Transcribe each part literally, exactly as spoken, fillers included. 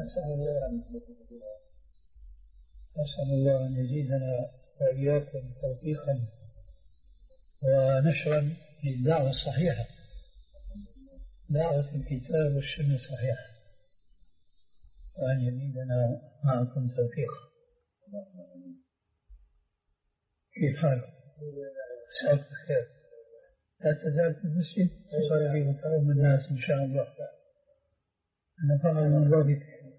أسأل الله أن أسأل الله أن يزيدنا وإياكم توفيقا ونشرا للدعوة الصحيحة، دعوة الكتاب والسنة الصحيحة، وأن يزيدنا معكم توفيقا. كيف حالك؟ أسألك الخير. لا تزال في المسجد تصلي وتعوم الناس إن شاء الله. أنا فعلا من ذلك،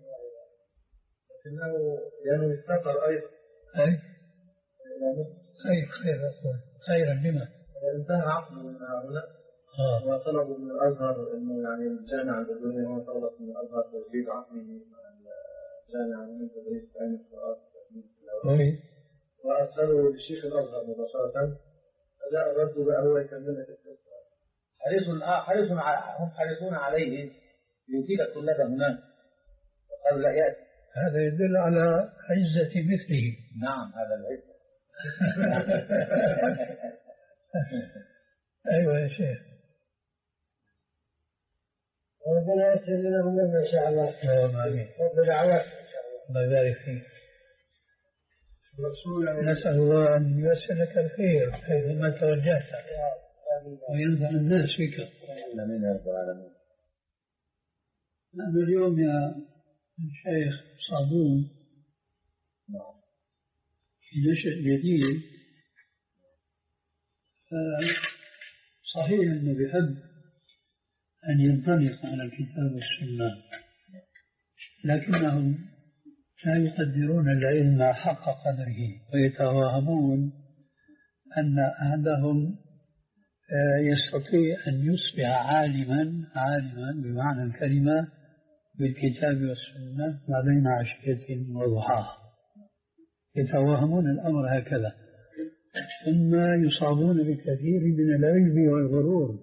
لكنه ينوي السفر أيضا. أي خير خير أقول خيرا بما انتهى عقد من هؤلاء آه. وطلبوا من الأزهر إنه يعني الجامعة الدولية هو طلب من الأزهر تجديد عقده مع الجامعة من تدريس علم القرآن كويس، وأرسلوا للشيخ الأزهر مباشرة، فجاء برضه بقى هو يكمل لك القصة. حريص حريص هم حريصون عليه ليفيد الطلاب هناك، وقالوا لا يأتي. هذا يدل على عزة مثله. نعم هذا العزة. أيوة يا شيخ. ربنا يسر لنا منه إن شاء الله. آمين. وبدعوات الله يبارك فيك. نسأل الله أن ييسر لك الخير حيثما توجهت وينفع الناس بك. آمين يا رب العالمين. نحن اليوم يا الشيخ صابون في نشأ جديد، صحيح أنه بحب أن ينطلق على الكتاب والسنة، لكنهم لا يقدرون العلم حق قدره، ويتوهمون أن أحدهم يستطيع أن يصبح عالما عالما بمعنى الكلمة بالكتاب والسنة ما بين عشية وضحاها. يتوهمون الأمر هكذا، ثم يصابون بكثير من العجب والغرور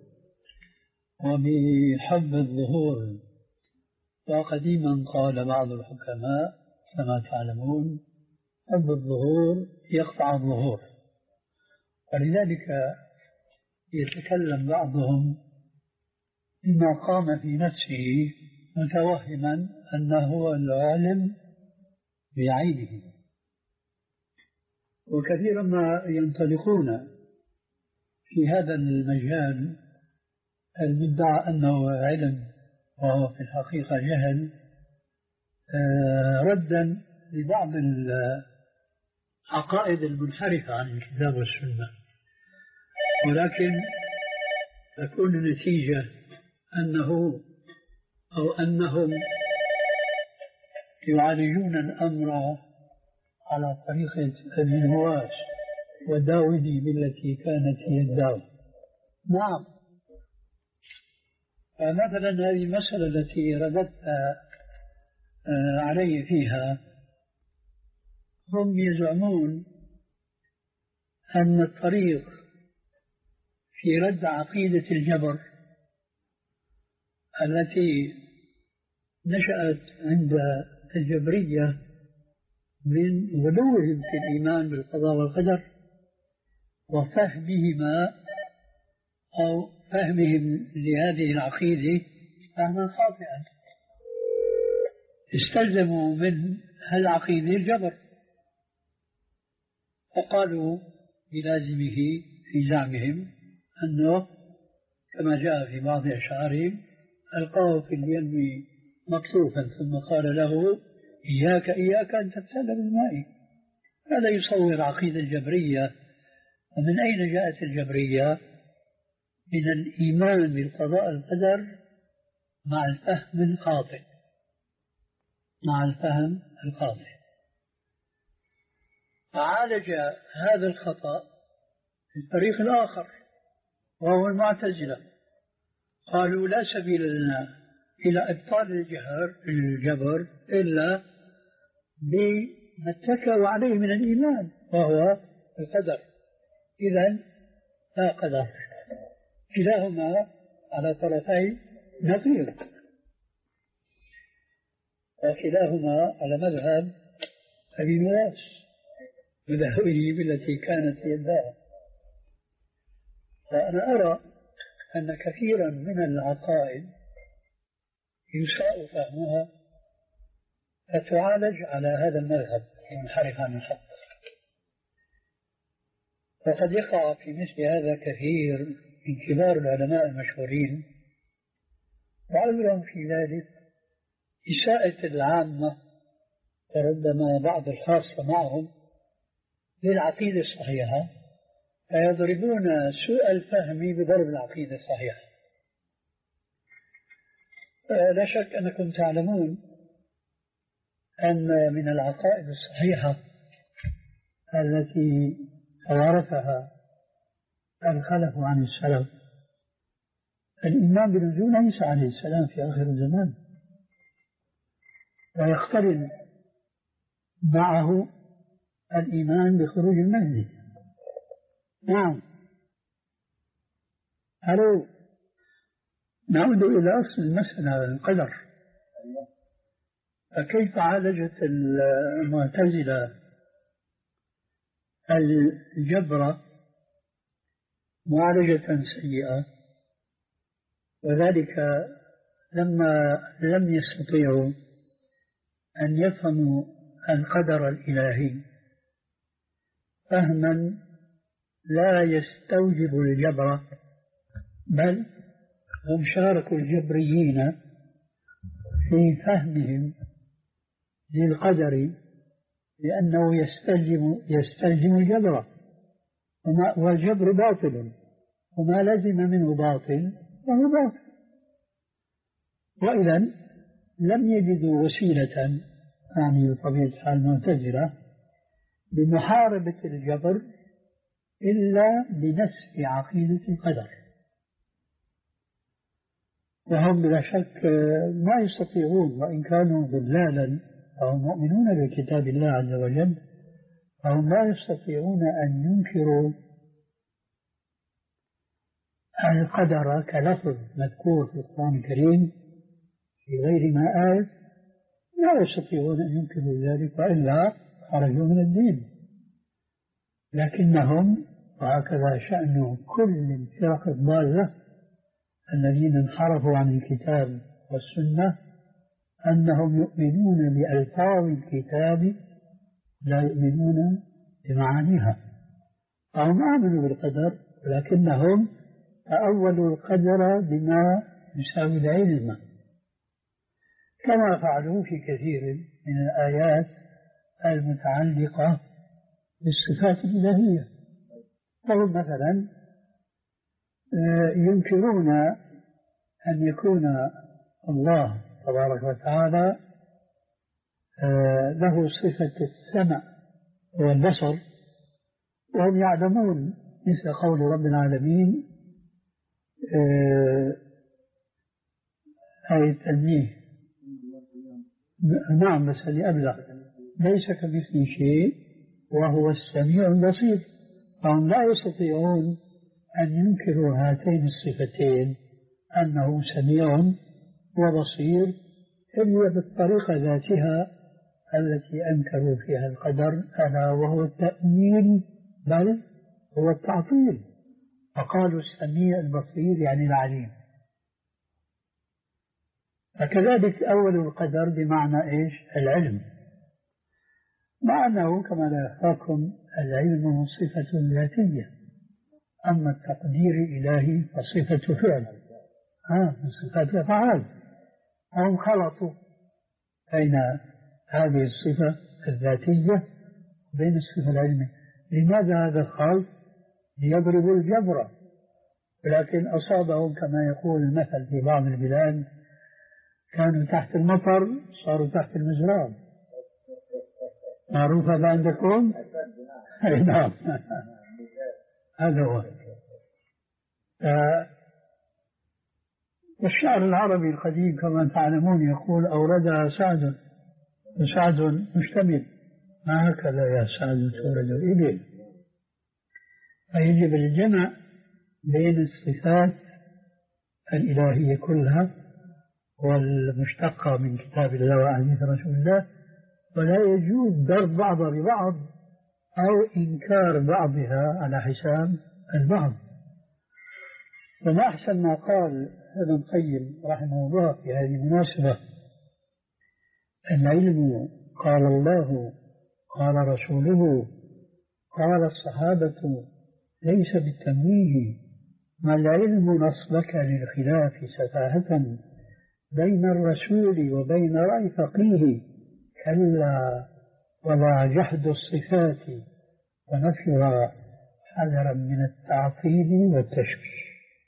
وبحب الظهور. وقديما قال بعض الحكماء كما تعلمون: حب الظهور يقطع الظهور. ولذلك يتكلم بعضهم بما قام في نفسه متوهما أنه هو العالم بعينه، وكثيرا ما ينطلقون في هذا المجال المدعى أنه علم وهو في الحقيقة جهل، ردا لبعض العقائد المنحرفة عن الكتاب والسنة، ولكن تكون النتيجة أنه أو أنهم يعالجون الأمر على طريقة ابن هواش وداودي بالتي كانت هي الدعوة. نعم، فمثلا هذه المسألة التي رددت علي فيها، هم يزعمون أن الطريق في رد عقيدة الجبر التي نشأت عند الجبرية من غلوهم في الإيمان بالقضاء والقدر وفهمهما أو فهمهم لهذه العقيدة فهما خاطئا، استلزموا من هالعقيدة الجبر، فقالوا بلازمه في زعمهم أنه كما جاء في بعض أشعارهم: ألقاه في اليم مطلوفا ثم قال له: إياك إياك أن تبتل بالماء. هذا يصور عقيدة الجبرية. ومن أين جاءت الجبرية؟ من الإيمان بالقضاء والقدر مع الفهم الخاطئ مع الفهم الخاطئ فعالج هذا الخطأ في الطريق الآخر، وهو المعتزلة. قالوا: لا سبيل لنا إلى إبطال الجهر الجبر إلا بما اتكوا عليه من الإيمان وهو القدر. إذن لا قدر، كلاهما على طرفي نقيض، وكلاهما على مذهب أبي نواس مذهبه بالتي كانت يدها. فأنا أرى أن كثيرا من العقائد يساء فهمها فتعالج على هذا المذهب المنحرف عن الحق. وقد يقع في مثل هذا كثير من كبار العلماء المشهورين، وعذرهم في ذلك إساءة العامة وربما بعض الخاصة معهم للعقيدة الصحيحة، فيضربون سوء الفهم بضرب العقيدة الصحيحة. لا شك أنكم تعلمون أن من العقائد الصحيحة التي توارثها الخلف عن السلف الإيمان بنزول عيسى عليه السلام في آخر الزمان، ويقترن معه الإيمان بخروج المهدي. نعم. ألو، نعود إلى أصل المسألة، القدر. فكيف عالجت المعتزلة الجبر معالجة سيئة؟ وذلك لما لم يستطيعوا أن يفهموا القدر الإلهي فهما لا يستوجب الجبر، بل هم شاركوا الجبريين في فهمهم للقدر لأنه يستلزم يستلزم الجبر، والجبر باطل، وما لزم منه باطل فهو باطل. وإذا لم يجدوا وسيلة، يعني بطبيعة الحال المعتزلة، لمحاربة الجبر إلا بنسف عقيدة القدر. وهم بلا شك ما يستطيعون، وإن كانوا ضلالا فهم مؤمنون بكتاب الله عز وجل، فهم لا يستطيعون أن ينكروا القدر كلفظ مذكور في القرآن الكريم في غير ما آية، لا يستطيعون أن ينكروا ذلك، وإلا خرجوا من الدين. لكنهم، وهكذا شأن كل الفرق الضالة الذين انحرفوا عن الكتاب والسنة، أنهم يؤمنون بألفاظ الكتاب لا يؤمنون بمعانيها. فهم آمنوا بالقدر، ولكنهم تأولوا القدر بما يساوي العلم، كما فعلوا في كثير من الآيات المتعلقة بالصفات الإلهية. فهم مثلا ينكرون أن يكون الله تبارك وتعالى له صفة السمع والبصر، وهم يعلمون مثل قول رب العالمين آية التنزيه، نعم بس اللي أبلغ، ليس كمثله شيء وهو السميع البصير. فهم لا يستطيعون أن ينكروا هاتين الصفتين، أنه سميع وبصير، إلا بالطريقة ذاتها التي أنكروا فيها القدر، ألا وهو التأويل، بل هو التعطيل. فقالوا السميع البصير يعني العليم. فكذلك أول القدر بمعنى إيش؟ العلم، مع أنه كما لا يخفاكم العلم صفة ذاتية، أما التقدير الإلهي فصفة فعل، آه من صفات الأفعال. هم خلطوا بين هذه الصفة الذاتية وبين الصفة العلمية. لماذا هذا الخلط؟ ليضربوا الجبر، ولكن أصابهم كما يقول المثل في بعض البلاد، كانوا تحت المطر صاروا تحت المزراب. معروف هذا عندكم؟ نعم. هذا هو. والشعر العربي القديم كما تعلمون يقول أوردها سعد، وسعد مشتمل، ما هكذا يا سعد تورد إليه. فيجب الجمع بين الصفات الإلهية كلها والمشتقة من كتاب الله وحديث رسول الله، ولا يجوز ضرب بعضها ببعض أو إنكار بعضها على حساب البعض. وما أحسن ما قال ابن القيم رحمه الله في هذه المناسبة العلم قال الله قال رسوله قال الصحابة ليس بالتمويه، ما العلم نصبك للخلاف سفاهة بين الرسول وبين رأي فقيه، كلا ولا جحد الصفات ونفيها حذرا من التعطيل والتشبيه.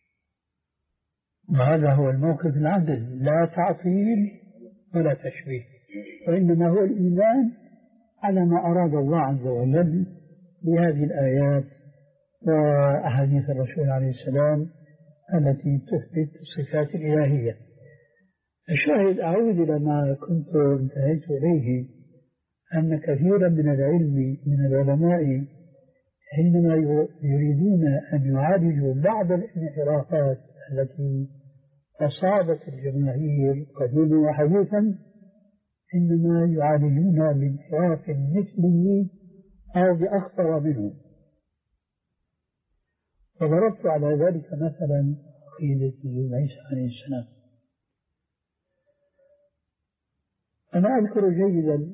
وهذا هو الموقف العدل، لا تعطيل ولا تشبيه، وإنما هو الإيمان على ما أراد الله عز وجل بهذه الآيات وأحاديث الرسول عليه السلام التي تثبت الصفات الإلهية. الشاهد أعود إلى ما كنت انتهيت إليه، أن كثيرا من العلم من العلماء حينما يريدون أن يعالجوا بعض الانحرافات التي أصابت الجماهير قديما وحديثا، إنما يعالجون بانحراف مثله أو بأخطر منه. وضربت على ذلك مثلا عقيدة عيسى عليه السلام. أنا أذكر جيدا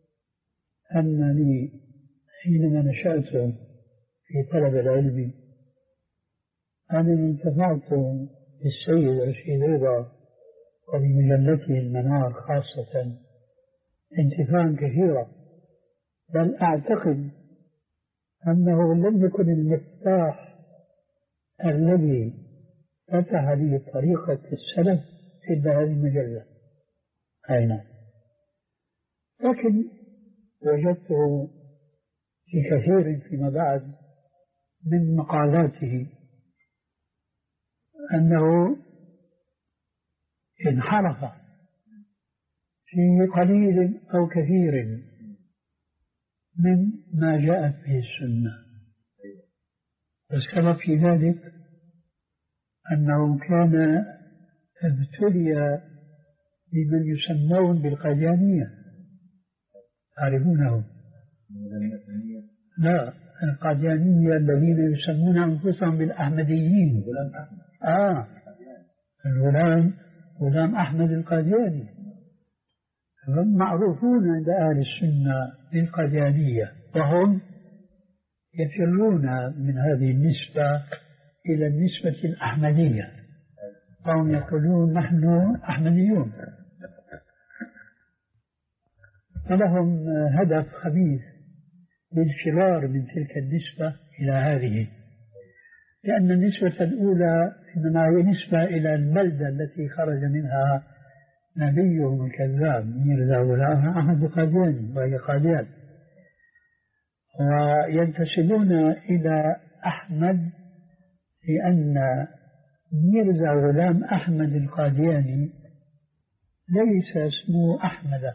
أنني حينما نشأت في طلب العلم أنني انتفعت بالسيد رشيد رضا وبمجلته المنار خاصة انتفاعا كثيرا، بل أعتقد أنه لم يكن المفتاح الذي فتح لي طريقة السلف إلا هذه المجلة. أين لكن وجدته في كثير فيما بعد من مقالاته أنه انحرف في قليل أو كثير من ما جاءت به السنة. والسبب في ذلك أنه كان ابتلي بمن يسمون بالقاديانية، تعرفونهم؟ لا، القاديانية الذين يسمون أنفسهم بالأحمديين. آه الغلام غلام أحمد القادياني، هم معروفون عند أهل السنة بالقاديانية، وهم يفرون من هذه النسبة إلى النسبة الأحمدية، فهم يقولون نحن أحمديون، فلهم هدف خبيث للفرار من تلك النسبة إلى هذه، لأن النسبة الأولى إنما هي نسبة إلى البلدة التي خرج منها نبيهم الكذاب ميرزا غلام أحمد القادياني وهي قاديان، وينتسبون إلى أحمد لأن ميرزا غلام أحمد القادياني ليس اسمه أحمد،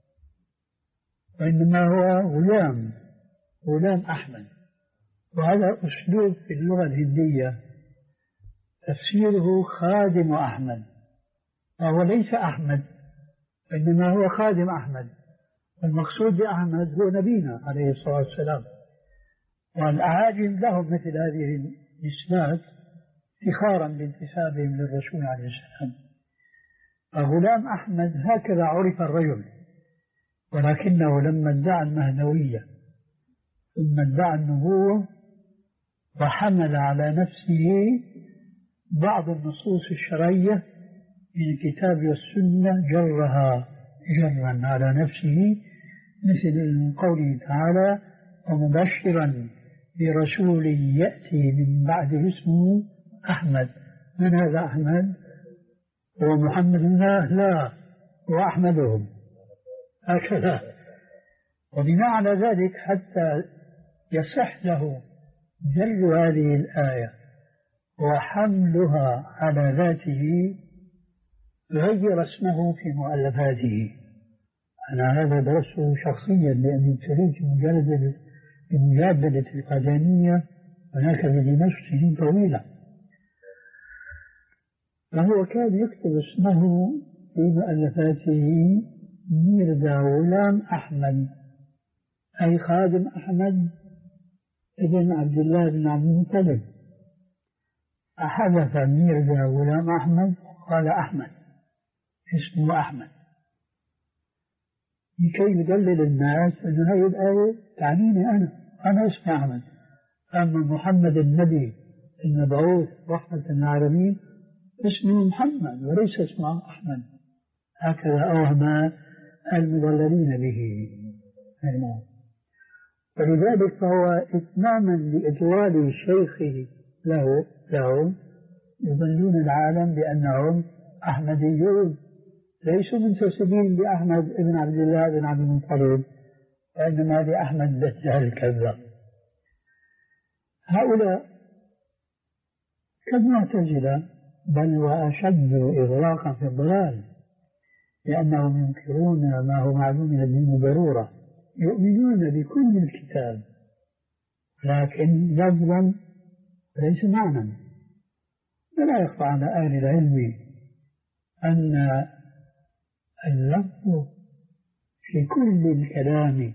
وإنما هو غلام غلام أحمد، وهذا أسلوب في اللغة الهندية تفسيره خادم أحمد، وهو ليس أحمد وإنما هو خادم أحمد، والمقصود بأحمد هو نبينا عليه الصلاة والسلام. والأعاجم لهم مثل هذه النسبات افتخارا بانتسابهم للرسول عليه السلام. فغلام أحمد هكذا عرف الرجل، ولكنه لما ادعى المهدوية ثم ادعى النبوة وحمل على نفسه بعض النصوص الشرعية من الكتاب والسنة جرها جرا على نفسه، مثل قوله تعالى ومبشرا برسول يأتي من بعد اسمه أحمد. من هذا أحمد؟ هو محمد الله؟ لا، هو أحمدهم هكذا. وبناء على ذلك حتى يصح له جل هذه الآية وحملها على ذاته غير اسمه في مؤلفاته. أنا هذا درسته شخصيا لأني ابتليت بمجالدة بمجابلة القاديانية هناك بدمشق سنين طويلة، فهو كان يكتب اسمه في مؤلفاته ميرزا غلام أحمد، أي خادم أحمد ابن عبد الله بن عبد المطلب. أحدث ميرزا غلام أحمد قال أحمد اسمه أحمد، لكي يدلل الناس أن هذه الآية تعنيني أنا أنا اسمي أحمد. أما محمد النبي المبعوث رحمة للعالمين اسمه محمد وليس اسمه أحمد. هكذا أوهم المضللين به. ولذلك فهو إتماما لإضلال شيخه له له يضلون العالم بأنهم أحمديون ليسوا منتسبين لأحمد بن عبد الله بن عبد المطلب وإنما لأحمد دجال الكذاب. هؤلاء كالمعتزلة بل وأشد إغراقا في الضلال لأنهم ينكرون ما هو معلوم من الدين ضرورة، يؤمنون بكل الكتاب لكن لفظا ليس معنى. ولا يخفى على أهل العلم أن اللفظ في كل الكلام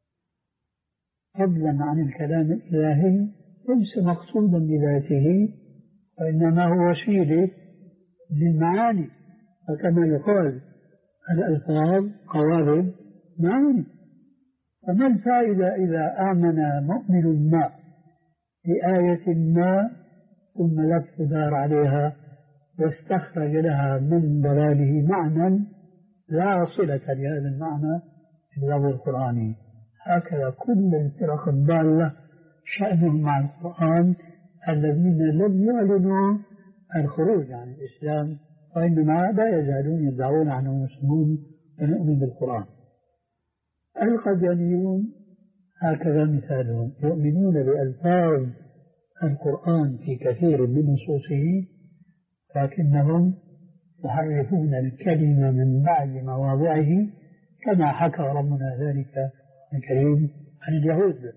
فضلا عن الكلام الإلهي ليس مقصودا بذاته وإنما هو وسيلة للمعاني. فكما يقال الألفاظ قوالب معاني. فما الفائدة إذا آمن مؤمن ما بآية ما ثم لف دار عليها واستخرج لها من ضلاله معنى لا صلة لهذا المعنى في اللفظ القرآني. هكذا كل الفرق الضالة شأنهم مع القرآن الذين لم يعلنوا الخروج عن الإسلام وإنما لا يزالون يدعون عنهم مسلمون ونؤمن بالقرآن. القديانيون هكذا مثالهم يؤمنون بألفاظ القرآن في كثير من نصوصه لكنهم يحرفون الكلمة من بعد مواضعه كما حكى ربنا ذلك الكريم عن اليهود.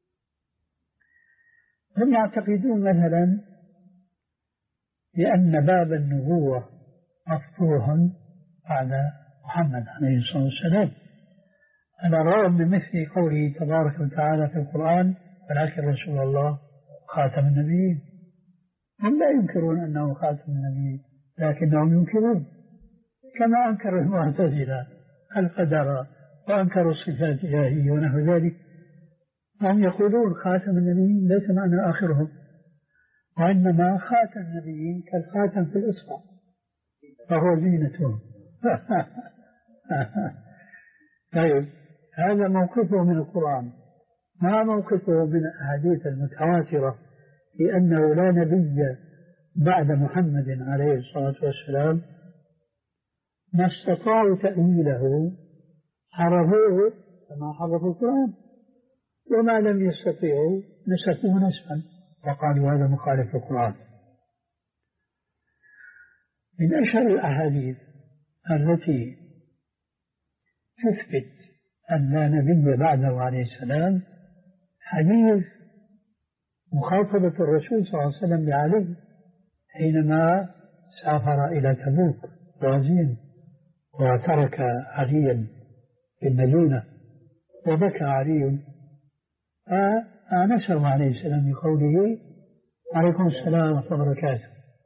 هم يعتقدون مثلا بأن باب النبوة مفتوح على محمد عليه الصلاة والسلام على الرغم من مثل قوله تبارك وتعالى في القرآن ولكن رسول الله خاتم النبيين. هم لا ينكرون أنه خاتم النبيين لكنهم ينكرون كما أنكر المعتزلة القدر وأنكروا الصفات الإلهية ونحو ذلك. هم يقولون خاتم النبيين ليس معنى آخرهم وإنما خاتم النبيين كالخاتم في الإصبع فهو زينتهم. طيب هذا موقفه من القرآن. ما موقفه من الأحاديث المتواترة في أنه لا نبي بعد محمد عليه الصلاة والسلام؟ ما استطاعوا تأويله حرفوه كما حرفوا القرآن وما لم يستطيعوا نسفوه نسفا وقالوا هذا مخالف القرآن. من أشهر الأحاديث التي تثبت أن لا نبي بعده عليه السلام حديث مخاطبة الرسول صلى الله عليه وسلم لعلي حينما سافر إلى تبوك غازيا وترك عليا في المدينة وبكى علي فآنسه عليه السلام بقوله عليكم السلام ورحمة الله وبركاته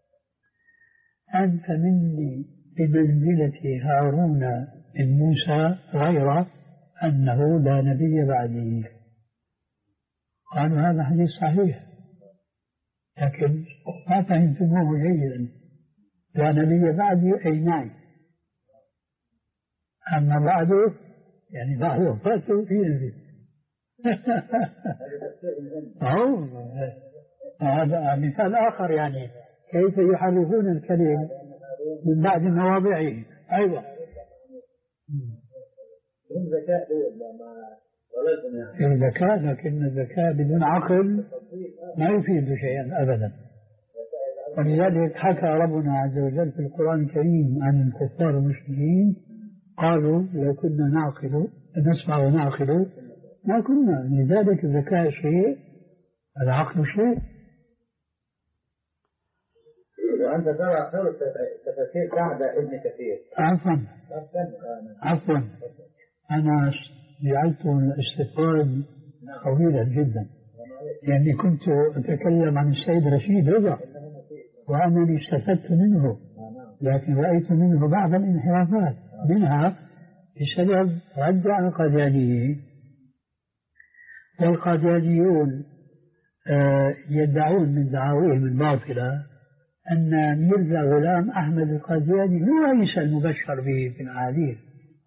أنت مني بمنزلة هارون من موسى غير أنه لا نبي بعدي. قالوا هذا حديث صحيح لكن ما فهمتموه جيدا. لا نبي بعدي أي معي أما بعده يعني بعد وفاته في نبي. هذا مثال آخر يعني كيف يحرفون الكلم من بعد مواضعه. أيضا في ذكاء لكن الذكاء بدون عقل ما يفيد شيئا أبدا. ولذلك حكى ربنا عز وجل في القرآن الكريم عن الكفار المشركين قالوا لو كنا نعقل نسمع ونعقل ما كنا. لذلك الذكاء شيء العقل شيء. وأنت ترى خير التفاسير بعد ابن كثير. عفوا عفوا أنا جعلت الاستفاد طويلا جدا لأني كنت أتكلم عن السيد رشيد رضا وأنني استفدت منه لكن رأيت منه بعض الانحرافات منها بسبب رد على القاديانيين. والقاديانيون يدعون من دعاويهم الباطلة أن ميرزا غلام أحمد القادياني هو عيسى المبشر به في الأحاديث،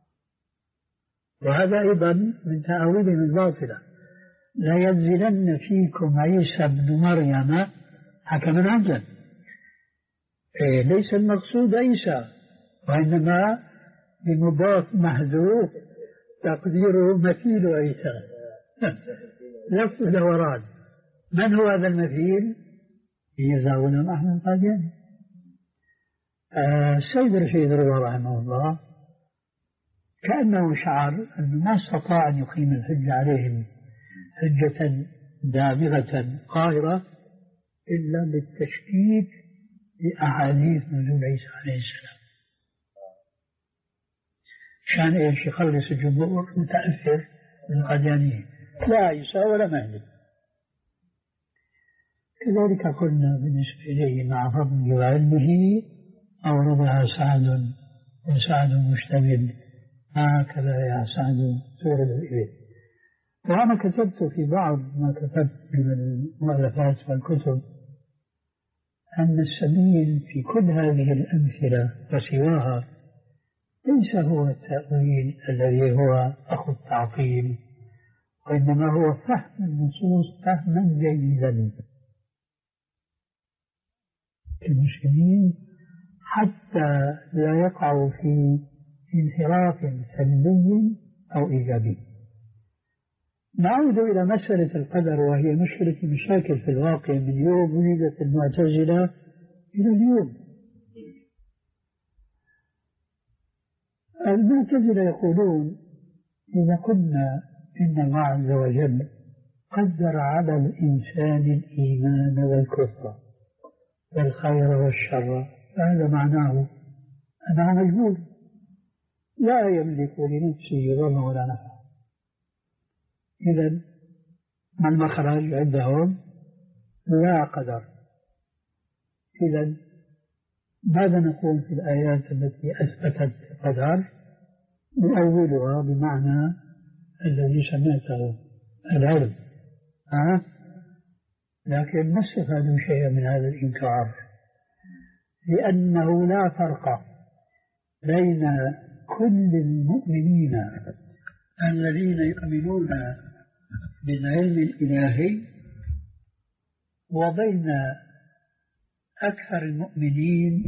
وهذا أيضا من تأويلهم الباطلة. لا ينزلن فيكم عيسى بن مريم حكما عدلا، إيه ليس المقصود عيسى، وإنما بمضاف محذوف تقديره مثيل عيسى لف دوران. من هو هذا المثيل؟ ميرزا غلام أحمد القادياني. السيد آه رشيد رضا رحمه الله كأنه شعر أنه ما استطاع أن يقيم الحجة عليهم حجة دامغة قاهرة إلا بالتشكيك لأحاديث نزول عيسى عليه السلام، شان إيش؟ يخلص الجمهور متأثر من القاديانيين، لا عيسى ولا مهدي. كذلك قلنا بالنسبة إليه مع فضله وعلمه أوردها سعد، وسعد مشتمل هكذا يا سعد تورد الإبل. وأنا كتبت في بعض ما كتبت من المؤلفات والكتب أن السبيل في كل هذه الأمثلة وسواها ليس هو التأويل الذي هو أخو التعطيل، وإنما هو فهم النصوص فهما جيدا المسلمين حتى لا يقعوا في انحراف سلبي أو إيجابي. نعود إلى مسألة القدر، وهي مشكلة مشاكل في الواقع من يوم ولدت المعتزلة إلى اليوم. المعتزلة يقولون إذا قلنا إن الله عز وجل قدر على الإنسان الإيمان والكفر والخير والشر، فهذا معناه أنه مجبور لا يملك لنفسه ضرا ولا نفع. إذن ما المخرج عندهم؟ لا قدر. إذن ماذا نقول في الآيات التي أثبتت القدر؟ نؤولها بمعنى الذي سمعته العلم، أه؟ لكن ما استفادوا شيئا من هذا الإنكار، لأنه لا فرق بين كل المؤمنين الذين يؤمنون بالعلم الإلهي وبين أكثر المؤمنين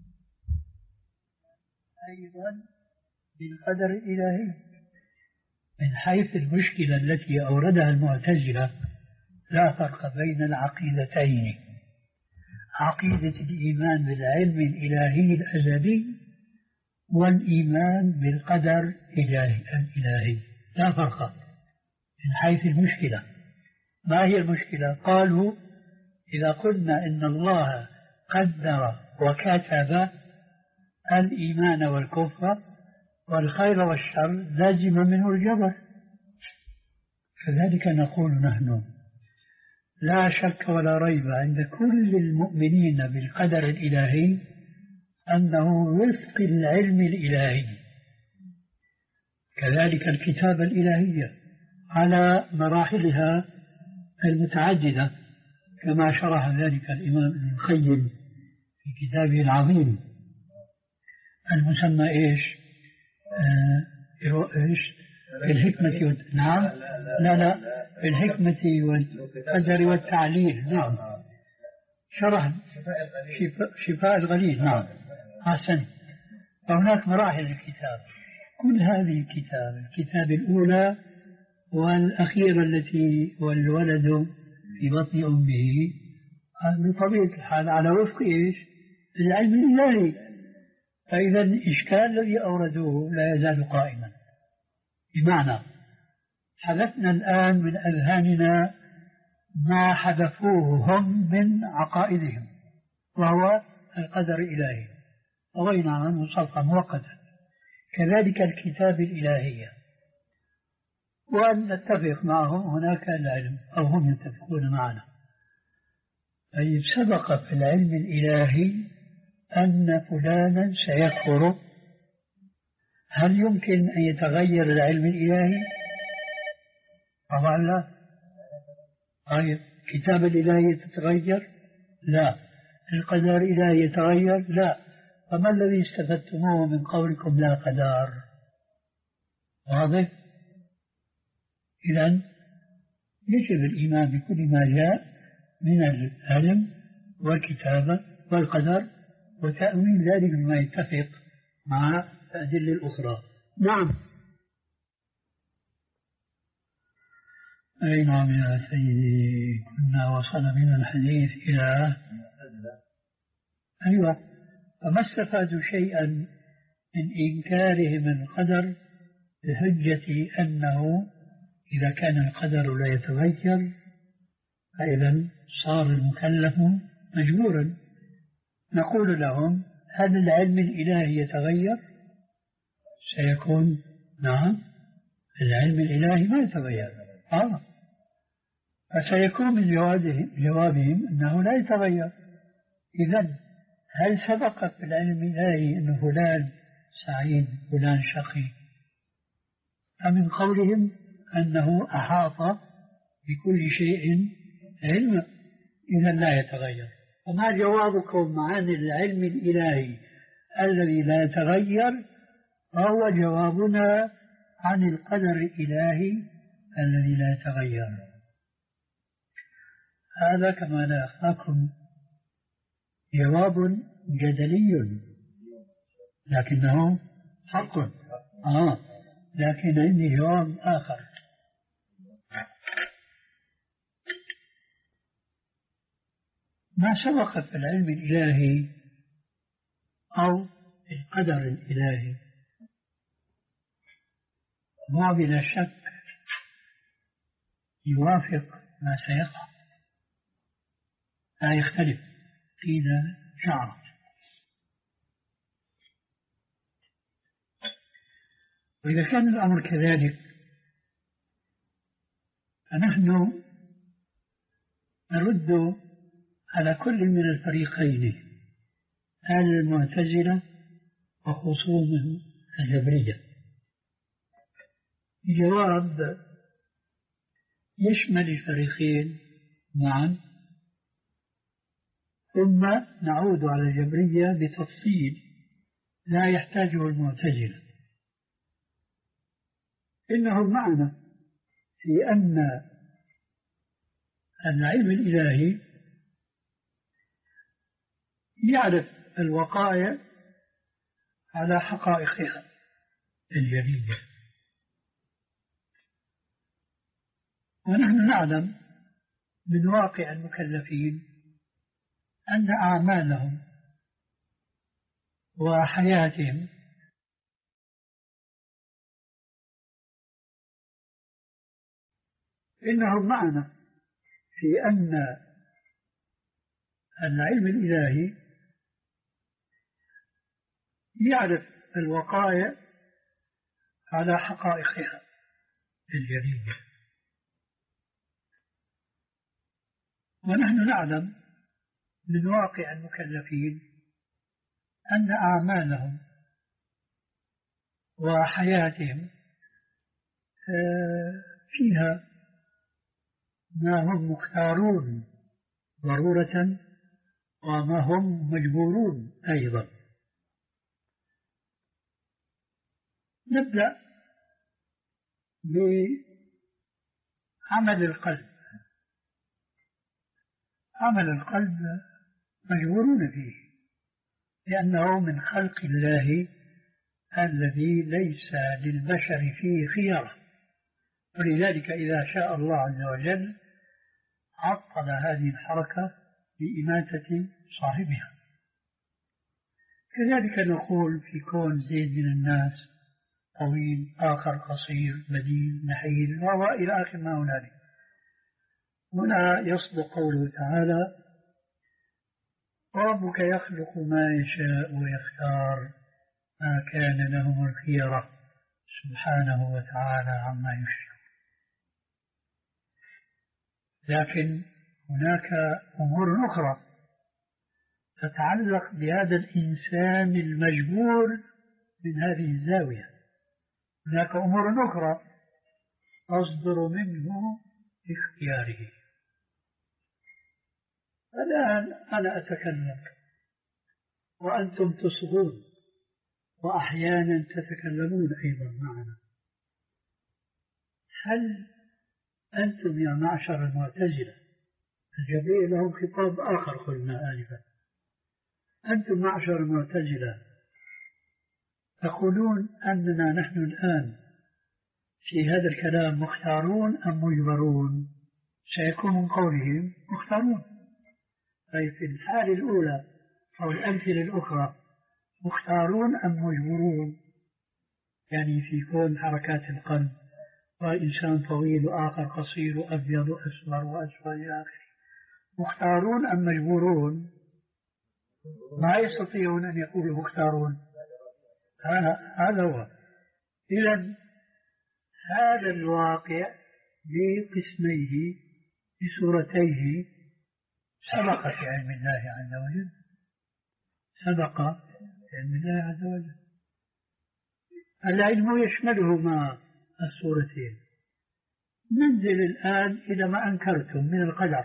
أيضا بالقدر الإلهي. من حيث المشكلة التي أوردها المعتزلة لا فرق بين العقيدتين، عقيدة الإيمان بالعلم الإلهي الأزلي والإيمان بالقدر الإلهي، لا فرق من حيث المشكلة. ما هي المشكلة؟ قالوا إذا قلنا إن الله قدر وكتب الإيمان والكفر والخير والشر لازم منه الجبر. كذلك نقول نحن لا شك ولا ريب عند كل المؤمنين بالقدر الإلهي أنه وفق العلم الإلهي. كذلك الكتابة الإلهية على مراحلها المتعددة كما شرح ذلك الإمام ابن القيم في كتابه العظيم المسمى إيش؟ آه إيش؟ الحكمة وال... نعم لا لا الحكمة والقدر والتعليل. نعم شرح شفاء, شفاء الغليل. نعم أحسن. فهناك مراحل الكتاب، كل هذه الكتاب الكتاب الأولى والأخيرة التي والولد في بطن أمه بطبيعة الحال على وفق إيش؟ العلم الإلهي. فإذا الإشكال الذي أوردوه لا يزال قائما، بمعنى حذفنا الآن من أذهاننا ما حذفوه هم من عقائدهم وهو القدر الإلهي، وضينا عنه صرفا مؤقتا. كذلك الكتاب الإلهية، وأن نتفق معهم هناك العلم أو هم يتفقون معنا. طيب سبق في العلم الإلهي أن فلانا سيكفر، هل يمكن أن يتغير العلم الإلهي؟ طبعا لا. طيب كتاب الإلهي تتغير؟ لا. القدر الإلهي يتغير؟ لا. فما الذي استفدتموه من قولكم لا قدر؟ واضح؟ إذن يجب الإيمان بكل ما جاء من العلم والكتابة والقدر وتأويل ذلك بما يتفق مع الأدلة الأخرى. نعم. أي نعم يا سيدي، كنا وصل من الحديث إلى أيوة. فما استفادوا شيئا من إنكارهم القدر بحجة أنه إذا كان القدر لا يتغير فإذا صار المكلف مجبورا. نقول لهم هل العلم الإلهي يتغير؟ سيكون نعم، العلم الإلهي ما يتغير. آه. فسيكون من جوابهم, جوابهم أنه لا يتغير. إذن هل سبق في العلم الإلهي أن فلان سعيد فلان شقي؟ فمن قولهم أنه أحاط بكل شيء علما، إذا لا يتغير. فما جوابكم عن العلم الإلهي الذي لا يتغير؟ فهو جوابنا عن القدر الإلهي الذي لا يتغير. هذا كما لا أخفاكم جواب جدلي لكنه حق. آه. لكن عندي جواب آخر. ما سبق في العلم الإلهي أو القدر الإلهي هو بلا شك يوافق ما سيقع، لا يختلف قيل شعر. وإذا كان الأمر كذلك فنحن نرد على كل من الفريقين، أهل المعتزلة وخصومهم الجبرية، جواب يشمل الفريقين معا، ثم نعود على الجبرية بتفصيل لا يحتاجه المعتزلة. إنه المعنى في أن العلم الإلهي يعرف الوقائع على حقائقها الجلية، ونحن نعلم من واقع المكلفين أن أعمالهم وحياتهم إنه المعنى في أن العلم الإلهي يعرف الوقائع على حقائقها الجلية، ونحن نعلم من واقع المكلفين أن أعمالهم وحياتهم فيها ما هم مختارون ضرورة وما هم مجبورون أيضا. نبدأ بعمل القلب. عمل القلب مجبورون فيه لأنه من خلق الله الذي ليس للبشر فيه خيار، ولذلك إذا شاء الله عز وجل عطل هذه الحركة بإماتة صاحبها. كذلك نقول في كون زيد من الناس طويل، آخر قصير، بديل، نحيل، وإلى آخر ما هنالك. هنا يصدق قوله تعالى: ربك يخلق ما يشاء ويختار ما كان لهم الخيرة سبحانه وتعالى عما يشركون. لكن هناك أمور أخرى تتعلق بهذا الإنسان المجبور من هذه الزاوية، هناك أمور أخرى تصدر منه باختياره. الآن أنا أتكلم وأنتم تصغون وأحيانا تتكلمون أيضا معنا. هل أنتم يا معشر المعتزلة، الجبريل لهم خطاب آخر قلنا آنفا، أنتم معشر المعتزلة تقولون أننا نحن الآن في هذا الكلام مختارون أم مجبرون؟ سيكون من قولهم مختارون. أي في الحالة الأولى أو الأمثلة الأخرى مختارون أم مجبرون؟ يعني في كون حركات القلب وإنسان طويل وآخر قصير وأبيض وأسمر وأسود إلى آخره، مختارون أم مجبورون؟ ما يستطيعون أن يقولوا مختارون. هذا هو. إذن هذا الواقع بقسميه بصورتيه سبق في علم الله عز وجل، سبق في علم الله عز وجل. العلم يشملهما الصورتين. ننزل الآن إلى ما أنكرتم من القدر.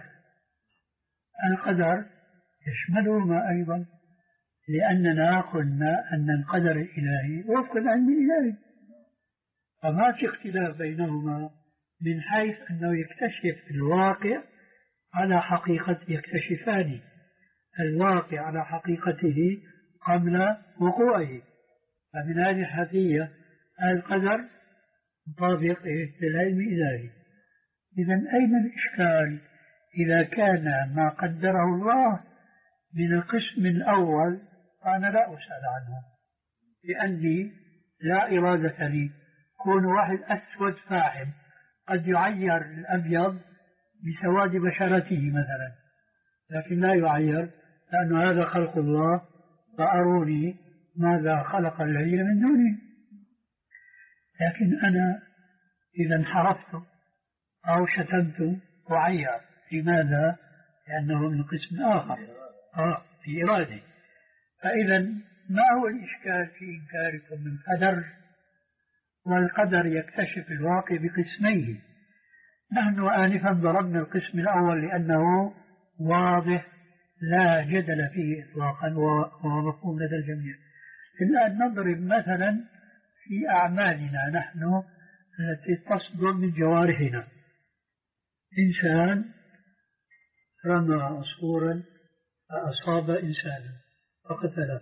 القدر يشملهما أيضا، لأننا قلنا أن القدر الإلهي وفق العلم الإلهي، فما في اختلاف بينهما من حيث أنه يكتشف الواقع على حقيقة، يكتشفان الواقع على حقيقته قبل وقوعه. فمن هذه الحثية القدر مطابق للعلم الإلهي. إذن أين الإشكال إذا كان ما قدره الله من القسم الأول؟ فأنا لا أسأل عنه، لأني لا إرادة لي. كون واحد أسود فاحم قد يعير الأبيض بسواد بشرته مثلا، لكن لا يعير، لأن هذا خلق الله، فأروني ماذا خلق الذين من دونه. لكن أنا إذا انحرفت أو شتمت أعير. لماذا؟ لأنه من قسم آخر آه في إرادي. فإذا ما هو الإشكال في إنكاركم من قدر؟ والقدر يكتشف الواقع بقسميه. نحن آنفا ضربنا القسم الأول لأنه واضح لا جدل فيه إطلاقا وهو مفهوم لدى الجميع. الآن نضرب مثلا في أعمالنا نحن التي تصدر من جوارحنا. إنسان رمى عصفورا فأصاب إنسانا فقتله،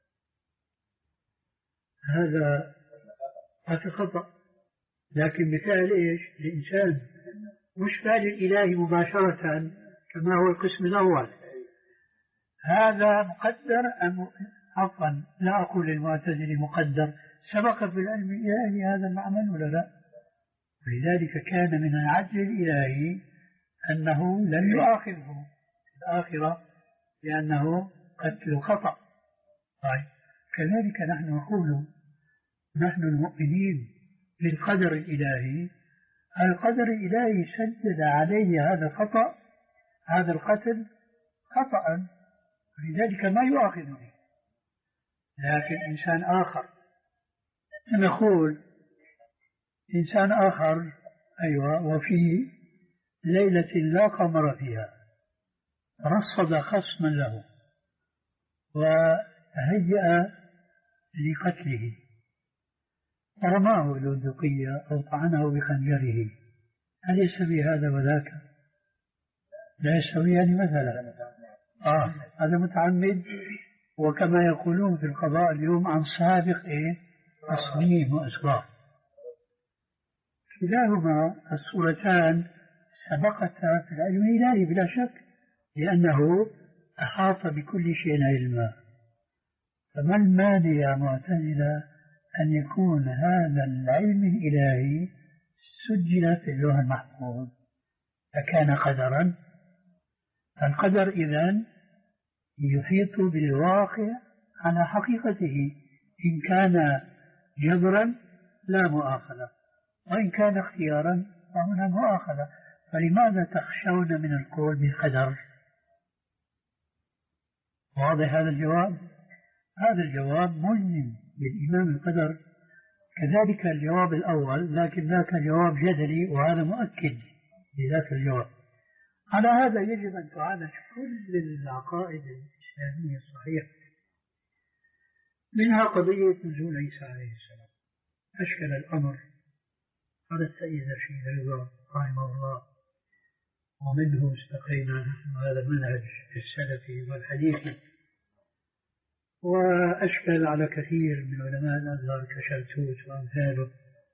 هذا هذا خطأ، لكن بفعل إيش؟ الإنسان، مش فعل الإله مباشرة كما هو القسم الأول. هذا مقدر أم عفوا لا أقول المعتزلي مقدر، سبق في العلم الإلهي هذا المعمل ولا لا؟ ولذلك كان من العدل الإلهي أنه لن يؤاخذه في الآخرة لأنه قتل خطأ. طيب كذلك نحن نقول نحن المؤمنين بالقدر الإلهي، القدر الإلهي سدد علي هذا الخطأ، هذا القتل خطأ، لذلك ما يؤاخذني. لكن إنسان آخر، نقول إنسان آخر أيوة وفي ليلة لا قمر فيها رصد خصما له وهيأ لقتله، رماه بالبندقية أو طعنه بخنجره، هل يستوي هذا وذاك؟ لا يستويان مثلا. آه هذا متعمد، وكما يقولون في القضاء اليوم عن سابق إيه؟ تصميم وإصلاح. كلاهما الصورتان سبقتا في العلم الإلهي بلا شك، لأنه أحاط بكل شيء علما. فما المانع يا معتزلة أن يكون هذا العلم الإلهي سجل في اللوح المحفوظ فكان قدرا؟ القدر إذن يحيط بالواقع على حقيقته، إن كان جبرا لا مؤاخذة، وإن كان اختيارا فهنا مؤاخذة. فلماذا تخشون من القول بالقدر؟ واضح هذا الجواب؟ هذا الجواب ملزم بالإيمان بالقدر كذلك الجواب الأول، لكن ذاك جواب جدلي وهذا مؤكد لذاك الجواب. على هذا يجب أن تعالج كل العقائد الإسلامية الصحيحة، منها قضية نزول عيسى عليه السلام. أشكل الأمر على السيد رشيد رضا رحمه الله، ومنه استقينا نحن هذا المنهج السلفي والحديثي، وأشكل على كثير من علماء الأزهر كشلتوت وأمثاله،